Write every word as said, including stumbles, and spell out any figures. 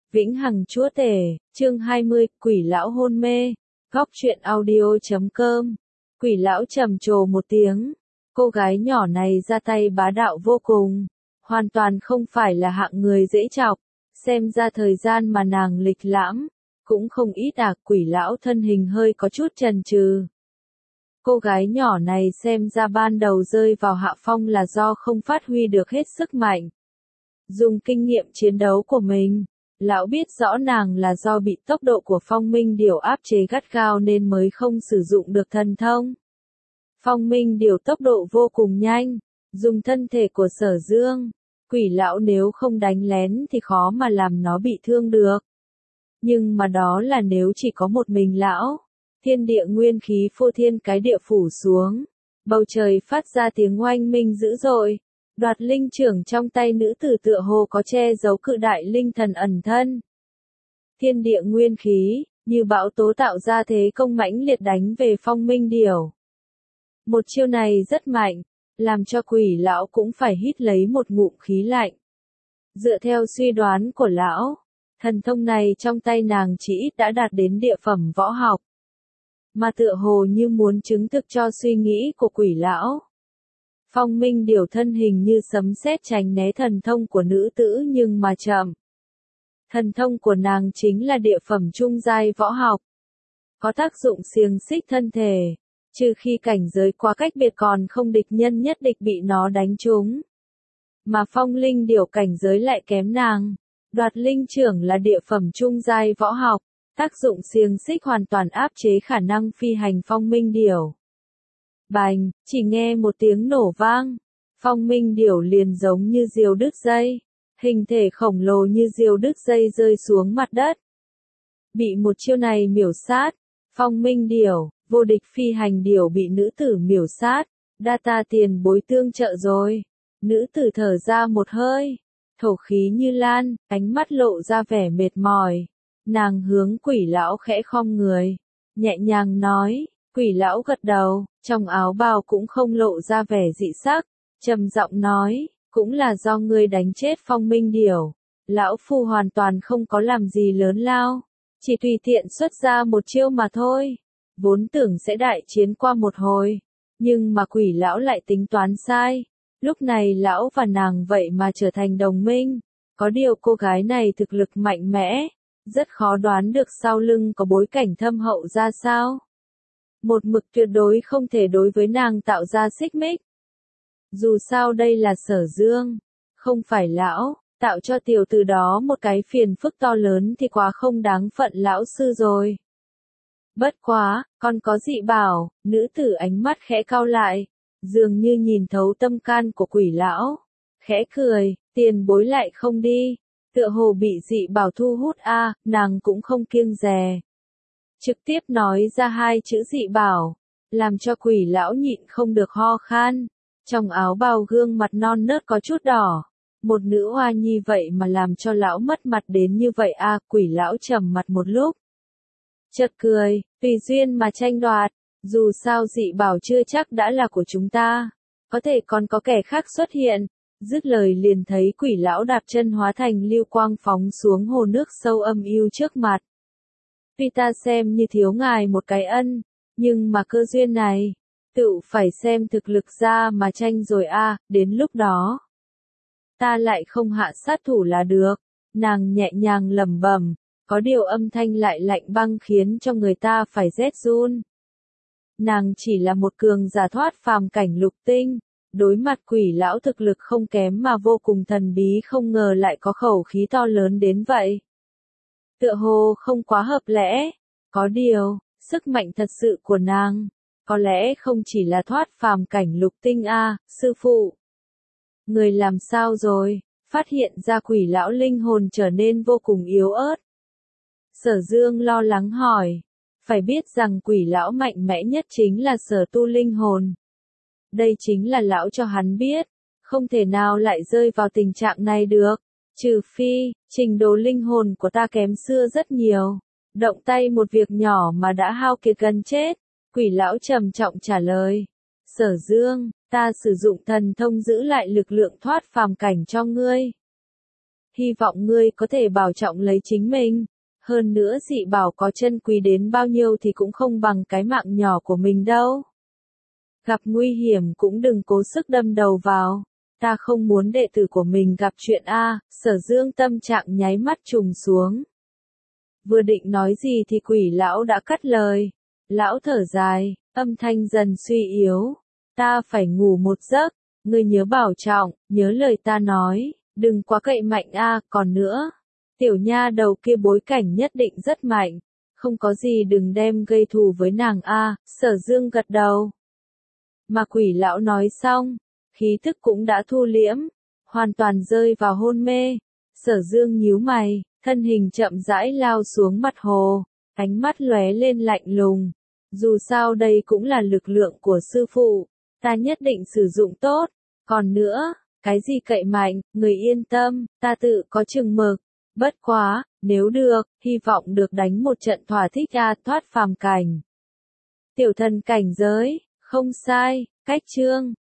Vĩnh Hằng Chúa Tể, chương hai mươi, Quỷ Lão hôn mê, góc truyện audio chấm com. Quỷ Lão trầm trồ một tiếng, cô gái nhỏ này ra tay bá đạo vô cùng, hoàn toàn không phải là hạng người dễ chọc, xem ra thời gian mà nàng lịch lãm, cũng không ít à. Quỷ Lão thân hình hơi có chút chần chừ. Cô gái nhỏ này xem ra ban đầu rơi vào hạ phong là do không phát huy được hết sức mạnh. Dùng kinh nghiệm chiến đấu của mình, lão biết rõ nàng là do bị tốc độ của Phong Minh Điểu áp chế gắt gao nên mới không sử dụng được thần thông. Phong Minh Điểu tốc độ vô cùng nhanh, dùng thân thể của Sở Dương, Quỷ Lão nếu không đánh lén thì khó mà làm nó bị thương được. Nhưng mà đó là nếu chỉ có một mình lão. Thiên địa nguyên khí phô thiên cái địa phủ xuống, bầu trời phát ra tiếng oanh minh dữ dội. Đoạt linh trưởng trong tay nữ tử tựa hồ có che giấu cự đại linh thần ẩn thân. Thiên địa nguyên khí, như bão tố tạo ra thế công mãnh liệt đánh về Phong Minh Điểu. Một chiêu này rất mạnh, làm cho Quỷ Lão cũng phải hít lấy một ngụm khí lạnh. Dựa theo suy đoán của lão, thần thông này trong tay nàng chỉ ít đã đạt đến địa phẩm võ học. Mà tựa hồ như muốn chứng thực cho suy nghĩ của Quỷ Lão. Phong Minh Điểu thân hình như sấm sét tránh né thần thông của nữ tử nhưng mà chậm. Thần thông của nàng chính là địa phẩm trung giai võ học. Có tác dụng xiềng xích thân thể, trừ khi cảnh giới quá cách biệt còn không địch nhân nhất định bị nó đánh trúng. Mà Phong Linh Điểu cảnh giới lại kém nàng. Đoạt linh trưởng là địa phẩm trung giai võ học, tác dụng xiềng xích hoàn toàn áp chế khả năng phi hành Phong Minh Điểu. Bành, chỉ nghe một tiếng nổ vang, Phong Minh Điểu liền giống như diều đứt dây, hình thể khổng lồ như diều đứt dây rơi xuống mặt đất. Bị một chiêu này miểu sát, Phong Minh Điểu, vô địch phi hành điểu bị nữ tử miểu sát, đa ta tiền bối tương trợ rồi. Nữ tử thở ra một hơi, thổ khí như lan, ánh mắt lộ ra vẻ mệt mỏi. Nàng hướng Quỷ Lão khẽ khom người, nhẹ nhàng nói. Quỷ Lão gật đầu, trong áo bào cũng không lộ ra vẻ dị sắc, trầm giọng nói, cũng là do ngươi đánh chết Phong Minh Điểu. Lão phu hoàn toàn không có làm gì lớn lao, chỉ tùy tiện xuất ra một chiêu mà thôi. Vốn tưởng sẽ đại chiến qua một hồi, nhưng mà Quỷ Lão lại tính toán sai. Lúc này lão và nàng vậy mà trở thành đồng minh. Có điều cô gái này thực lực mạnh mẽ, rất khó đoán được sau lưng có bối cảnh thâm hậu ra sao. Một mực tuyệt đối không thể đối với nàng tạo ra xích mích. Dù sao đây là Sở Dương, không phải lão, tạo cho tiểu tử đó một cái phiền phức to lớn thì quá không đáng phận lão sư rồi. Bất quá, còn có dị bảo, nữ tử ánh mắt khẽ cau lại, dường như nhìn thấu tâm can của Quỷ Lão. Khẽ cười, tiền bối lại không đi, tựa hồ bị dị bảo thu hút a, nàng cũng không kiêng dè. Trực tiếp nói ra hai chữ dị bảo, làm cho Quỷ Lão nhịn không được ho khan. Trong áo bào gương mặt non nớt có chút đỏ. Một nữ hoa nhi vậy mà làm cho lão mất mặt đến như vậy a. Quỷ Lão trầm mặt một lúc, chợt cười, tùy duyên mà tranh đoạt. Dù sao dị bảo chưa chắc đã là của chúng ta, có thể còn có kẻ khác xuất hiện. Dứt lời liền thấy Quỷ Lão đạp chân hóa thành lưu quang phóng xuống hồ nước sâu âm u trước mặt. Tuy ta xem như thiếu ngài một cái ân, nhưng mà cơ duyên này, tự phải xem thực lực ra mà tranh rồi a. Đến lúc đó, ta lại không hạ sát thủ là được. Nàng nhẹ nhàng lẩm bẩm, có điều âm thanh lại lạnh băng khiến cho người ta phải rét run. Nàng chỉ là một cường giả thoát phàm cảnh lục tinh, đối mặt Quỷ Lão thực lực không kém mà vô cùng thần bí, không ngờ lại có khẩu khí to lớn đến vậy. Tựa hồ không quá hợp lẽ, có điều, sức mạnh thật sự của nàng, có lẽ không chỉ là thoát phàm cảnh lục tinh a, sư phụ. Người làm sao rồi, phát hiện ra Quỷ Lão linh hồn trở nên vô cùng yếu ớt. Sở Dương lo lắng hỏi. Phải biết rằng Quỷ Lão mạnh mẽ nhất chính là sở tu linh hồn. Đây chính là lão cho hắn biết, không thể nào lại rơi vào tình trạng này được. Trừ phi, trình độ linh hồn của ta kém xưa rất nhiều. Động tay một việc nhỏ mà đã hao kiệt gần chết. Quỷ Lão trầm trọng trả lời. Sở Dương, ta sử dụng thần thông giữ lại lực lượng thoát phàm cảnh cho ngươi. hy vọng ngươi có thể bảo trọng lấy chính mình. Hơn nữa dị bảo có chân quý đến bao nhiêu thì cũng không bằng cái mạng nhỏ của mình đâu. Gặp nguy hiểm cũng đừng cố sức đâm đầu vào. Ta không muốn đệ tử của mình gặp chuyện A, Sở Dương tâm trạng nháy mắt trùng xuống. Vừa định nói gì thì quỷ lão đã cắt lời. Lão thở dài, âm thanh dần suy yếu. Ta phải ngủ một giấc, ngươi nhớ bảo trọng, nhớ lời ta nói, đừng quá cậy mạnh A, còn nữa. Tiểu nha đầu kia bối cảnh nhất định rất mạnh, không có gì đừng đem gây thù với nàng A, Sở Dương gật đầu. Mà quỷ lão nói xong, khí thức cũng đã thu liễm, hoàn toàn rơi vào hôn mê. Sở Dương nhíu mày, thân hình chậm rãi lao xuống mặt hồ, ánh mắt lóe lên lạnh lùng. Dù sao đây cũng là lực lượng của sư phụ, ta nhất định sử dụng tốt. Còn nữa, cái gì cậy mạnh, người yên tâm, ta tự có chừng mực. Bất quá, nếu được, hy vọng được đánh một trận thỏa thích a thoát phàm cảnh. Tiểu thần cảnh giới, không sai, cách chương.